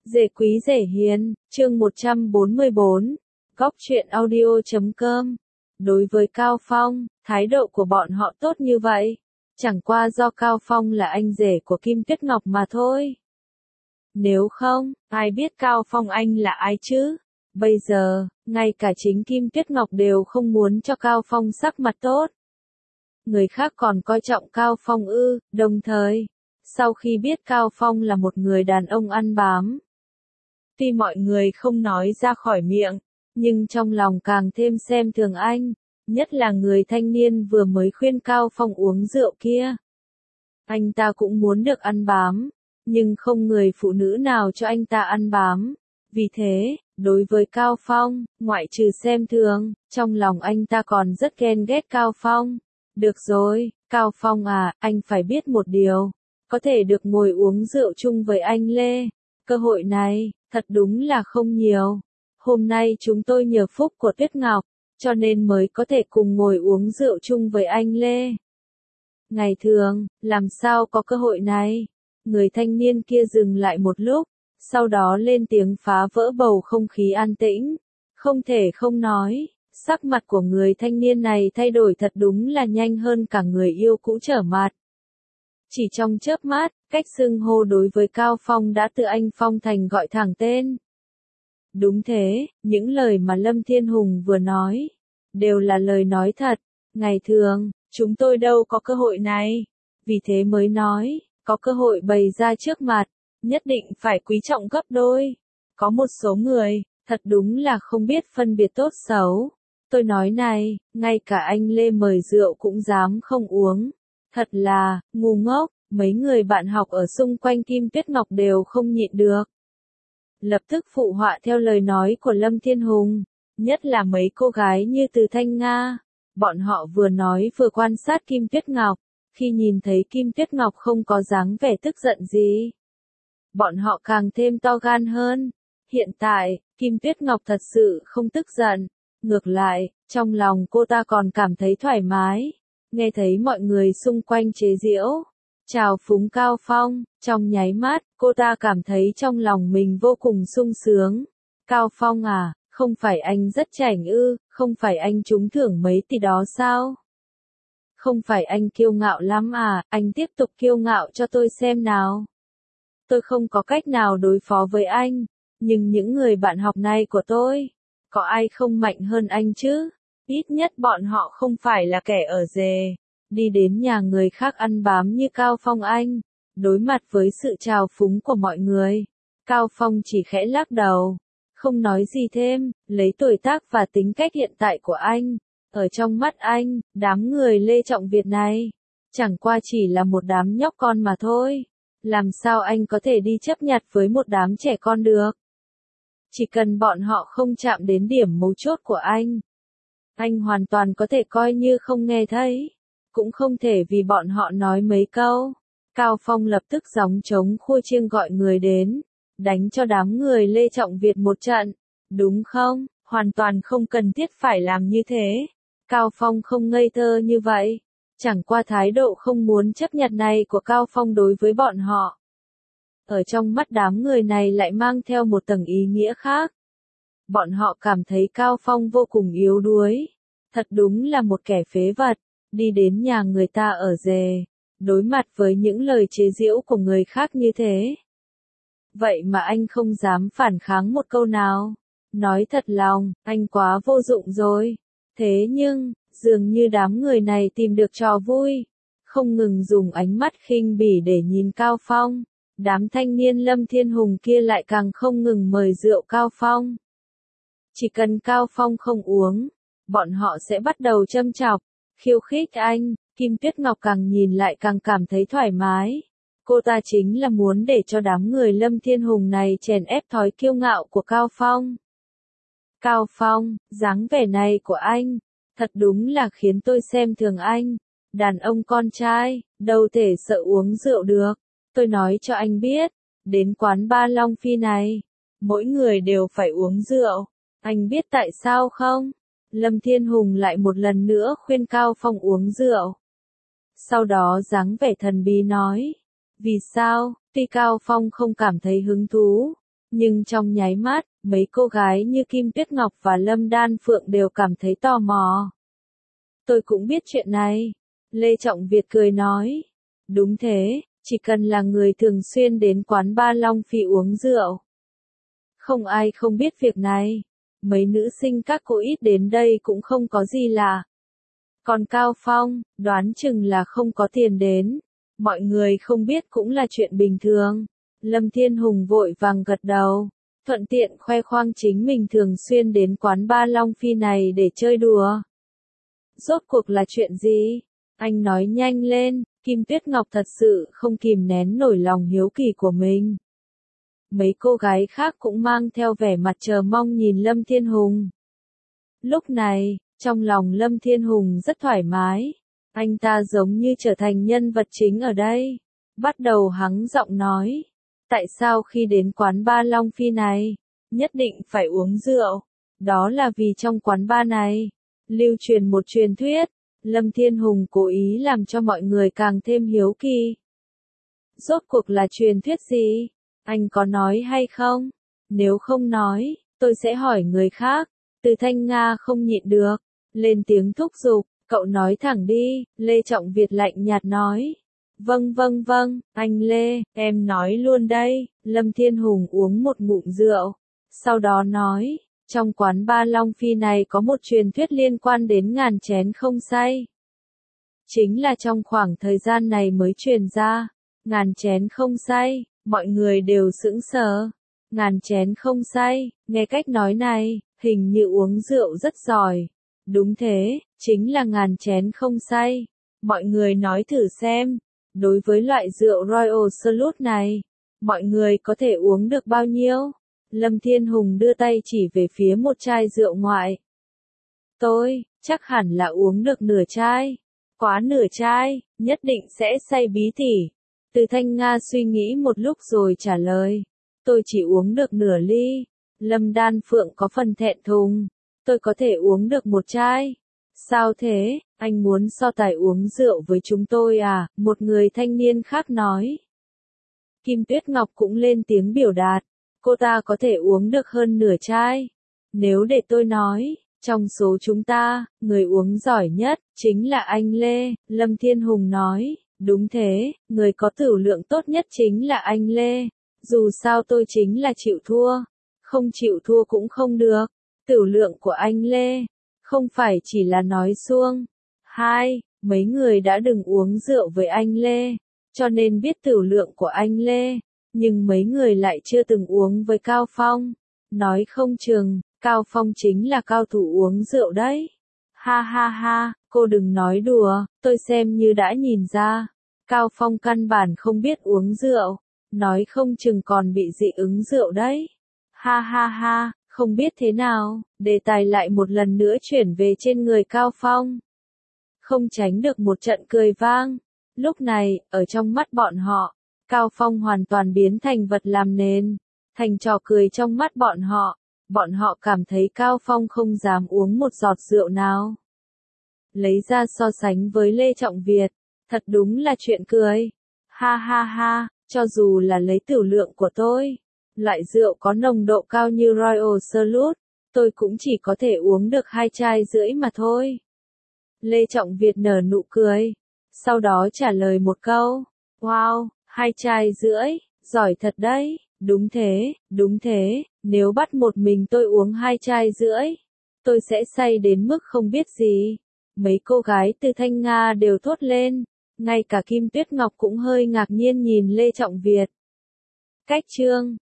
Dễ quý dễ hiền, chương 144, góc truyện audio.com. Đối với Cao Phong, thái độ của bọn họ tốt như vậy, chẳng qua do Cao Phong là anh rể của Kim Tuyết Ngọc mà thôi. Nếu không, ai biết Cao Phong anh là ai chứ? Bây giờ, ngay cả chính Kim Tuyết Ngọc đều không muốn cho Cao Phong sắc mặt tốt. Người khác còn coi trọng Cao Phong ư, đồng thời, sau khi biết Cao Phong là một người đàn ông ăn bám. Tuy mọi người không nói ra khỏi miệng, nhưng trong lòng càng thêm xem thường anh, nhất là người thanh niên vừa mới khuyên Cao Phong uống rượu kia. Anh ta cũng muốn được ăn bám, nhưng không người phụ nữ nào cho anh ta ăn bám. Vì thế, đối với Cao Phong, ngoại trừ xem thường, trong lòng anh ta còn rất ghen ghét Cao Phong. Được rồi, Cao Phong à, anh phải biết một điều, có thể được ngồi uống rượu chung với anh Lê. Cơ hội này, thật đúng là không nhiều. Hôm nay chúng tôi nhờ phúc của Tuyết Ngọc, cho nên mới có thể cùng ngồi uống rượu chung với anh Lê. Ngày thường, làm sao có cơ hội này? Người thanh niên kia dừng lại một lúc, sau đó lên tiếng phá vỡ bầu không khí an tĩnh. Không thể không nói, sắc mặt của người thanh niên này thay đổi thật đúng là nhanh hơn cả người yêu cũ trở mặt. Chỉ trong chớp mắt, cách xưng hô đối với Cao Phong đã từ anh Phong thành gọi thẳng tên. Đúng thế, những lời mà Lâm Thiên Hùng vừa nói, đều là lời nói thật. Ngày thường, chúng tôi đâu có cơ hội này. Vì thế mới nói, có cơ hội bày ra trước mặt, nhất định phải quý trọng gấp đôi. Có một số người, thật đúng là không biết phân biệt tốt xấu. Tôi nói này, ngay cả anh Lê mời rượu cũng dám không uống. Thật là, ngu ngốc, mấy người bạn học ở xung quanh Kim Tuyết Ngọc đều không nhịn được. Lập tức phụ họa theo lời nói của Lâm Thiên Hùng, nhất là mấy cô gái như Từ Thanh Nga. Bọn họ vừa nói vừa quan sát Kim Tuyết Ngọc, khi nhìn thấy Kim Tuyết Ngọc không có dáng vẻ tức giận gì. Bọn họ càng thêm to gan hơn. Hiện tại, Kim Tuyết Ngọc thật sự không tức giận. Ngược lại, trong lòng cô ta còn cảm thấy thoải mái. Nghe thấy mọi người xung quanh chế giễu, chào phúng Cao Phong, trong nháy mắt, cô ta cảm thấy trong lòng mình vô cùng sung sướng. Cao Phong à, không phải anh rất chảnh ư, không phải anh trúng thưởng mấy tỷ đó sao? Không phải anh kiêu ngạo lắm à, anh tiếp tục kiêu ngạo cho tôi xem nào. Tôi không có cách nào đối phó với anh, nhưng những người bạn học này của tôi, có ai không mạnh hơn anh chứ? Ít nhất bọn họ không phải là kẻ ở rề, đi đến nhà người khác ăn bám như Cao Phong anh. Đối mặt với sự trào phúng của mọi người, Cao Phong chỉ khẽ lắc đầu, không nói gì thêm, lấy tuổi tác và tính cách hiện tại của anh. Ở trong mắt anh, đám người Lê Trọng Việt này, chẳng qua chỉ là một đám nhóc con mà thôi. Làm sao anh có thể đi chấp nhặt với một đám trẻ con được? Chỉ cần bọn họ không chạm đến điểm mấu chốt của anh hoàn toàn có thể coi như không nghe thấy. Cũng không thể vì bọn họ nói mấy câu. Cao Phong lập tức gióng trống khua chiêng gọi người đến, đánh cho đám người Lê Trọng Việt một trận. Đúng không? Hoàn toàn không cần thiết phải làm như thế. Cao Phong không ngây thơ như vậy. Chẳng qua thái độ không muốn chấp nhận này của Cao Phong đối với bọn họ, ở trong mắt đám người này lại mang theo một tầng ý nghĩa khác. Bọn họ cảm thấy Cao Phong vô cùng yếu đuối. Thật đúng là một kẻ phế vật, đi đến nhà người ta ở rề, đối mặt với những lời chế giễu của người khác như thế. Vậy mà anh không dám phản kháng một câu nào. Nói thật lòng, anh quá vô dụng rồi. Thế nhưng, dường như đám người này tìm được trò vui, không ngừng dùng ánh mắt khinh bỉ để nhìn Cao Phong. Đám thanh niên Lâm Thiên Hùng kia lại càng không ngừng mời rượu Cao Phong. Chỉ cần Cao Phong không uống, bọn họ sẽ bắt đầu châm chọc, khiêu khích anh. Kim Tuyết Ngọc càng nhìn lại càng cảm thấy thoải mái. Cô ta chính là muốn để cho đám người Lâm Thiên Hùng này chèn ép thói kiêu ngạo của Cao Phong. Cao Phong, dáng vẻ này của anh, thật đúng là khiến tôi xem thường anh. Đàn ông con trai, đâu thể sợ uống rượu được. Tôi nói cho anh biết, đến quán Ba Long Phi này, mỗi người đều phải uống rượu. Anh biết tại sao không? Lâm Thiên Hùng lại một lần nữa khuyên Cao Phong uống rượu. Sau đó dáng vẻ thần bí nói, vì sao? Tuy Cao Phong không cảm thấy hứng thú, Nhưng trong nháy mắt, mấy cô gái như Kim Tuyết Ngọc và Lâm Đan Phượng đều cảm thấy tò mò. Tôi cũng biết chuyện này. Lê Trọng Việt cười nói. Đúng thế, chỉ cần là người thường xuyên đến quán bar Long Phi uống rượu. Không ai không biết việc này. Mấy nữ sinh các cô ít đến đây cũng không có gì lạ. Còn Cao Phong, đoán chừng là không có tiền đến. Mọi người không biết cũng là chuyện bình thường. Lâm Thiên Hùng vội vàng gật đầu. Thuận tiện khoe khoang chính mình thường xuyên đến quán bar Long Phi này để chơi đùa. Rốt cuộc là chuyện gì? Anh nói nhanh lên, Kim Tuyết Ngọc thật sự không kìm nén nổi lòng hiếu kỳ của mình. Mấy cô gái khác cũng mang theo vẻ mặt chờ mong nhìn Lâm Thiên Hùng. Lúc này, trong lòng Lâm Thiên Hùng rất thoải mái. Anh ta giống như trở thành nhân vật chính ở đây. Bắt đầu hắng giọng nói. Tại sao khi đến quán bar Long Phi này, nhất định phải uống rượu? Đó là vì trong quán bar này, lưu truyền một truyền thuyết. Lâm Thiên Hùng cố ý làm cho mọi người càng thêm hiếu kỳ. Rốt cuộc là truyền thuyết gì? Anh có nói hay không? Nếu không nói, tôi sẽ hỏi người khác. Từ Thanh Nga không nhịn được, lên tiếng thúc giục, cậu nói thẳng đi. Lê Trọng Việt lạnh nhạt nói. Vâng, anh Lê, em nói luôn đây. Lâm Thiên Hùng uống một ngụm rượu, sau đó nói, trong quán bar Long Phi này có một truyền thuyết liên quan đến ngàn chén không say. Chính là trong khoảng thời gian này mới truyền ra, ngàn chén không say, mọi người đều sững sờ. Ngàn chén không say, nghe cách nói này, hình như uống rượu rất giỏi. Đúng thế, chính là ngàn chén không say. Mọi người nói thử xem, đối với loại rượu Royal Salute này, mọi người có thể uống được bao nhiêu? Lâm Thiên Hùng đưa tay chỉ về phía một chai rượu ngoại. Tôi, chắc hẳn là uống được nửa chai. Quá nửa chai, nhất định sẽ say bí tỉ. Từ Thanh Nga suy nghĩ một lúc rồi trả lời. Tôi chỉ uống được nửa ly. Lâm Đan Phượng có phần thẹn thùng. Tôi có thể uống được một chai. Sao thế, anh muốn so tài uống rượu với chúng tôi à? Một người thanh niên khác nói. Kim Tuyết Ngọc cũng lên tiếng biểu đạt. Cô ta có thể uống được hơn nửa chai. Nếu để tôi nói, trong số chúng ta, người uống giỏi nhất, chính là anh Lê. Lâm Thiên Hùng nói. Đúng thế, người có tửu lượng tốt nhất chính là anh Lê. Dù sao tôi chính là chịu thua. Không chịu thua cũng không được. Tửu lượng của anh Lê không phải chỉ là nói suông. Mấy người đã đừng uống rượu với anh Lê, cho nên biết tửu lượng của anh Lê, nhưng mấy người lại chưa từng uống với Cao Phong. Nói không chừng, Cao Phong chính là cao thủ uống rượu đấy. Ha, cô đừng nói đùa, tôi xem như đã nhìn ra. Cao Phong căn bản không biết uống rượu, nói không chừng còn bị dị ứng rượu đấy. Ha, không biết thế nào, đề tài lại một lần nữa chuyển về trên người Cao Phong. Không tránh được một trận cười vang. Lúc này, ở trong mắt bọn họ, Cao Phong hoàn toàn biến thành vật làm nền, thành trò cười trong mắt bọn họ. Bọn họ cảm thấy Cao Phong không dám uống một giọt rượu nào. Lấy ra so sánh với Lê Trọng Việt, thật đúng là chuyện cười. Ha, cho dù là lấy tửu lượng của tôi, loại rượu có nồng độ cao như Royal Salute, tôi cũng chỉ có thể uống được 2 chai rưỡi mà thôi. Lê Trọng Việt nở nụ cười, sau đó trả lời một câu. Wow, 2 chai rưỡi, giỏi thật đấy. Đúng thế, nếu bắt một mình tôi uống 2 chai rưỡi, tôi sẽ say đến mức không biết gì. Mấy cô gái từ Thanh Nga đều thốt lên, ngay cả Kim Tuyết Ngọc cũng hơi ngạc nhiên nhìn Lê Trọng Việt. Cách chương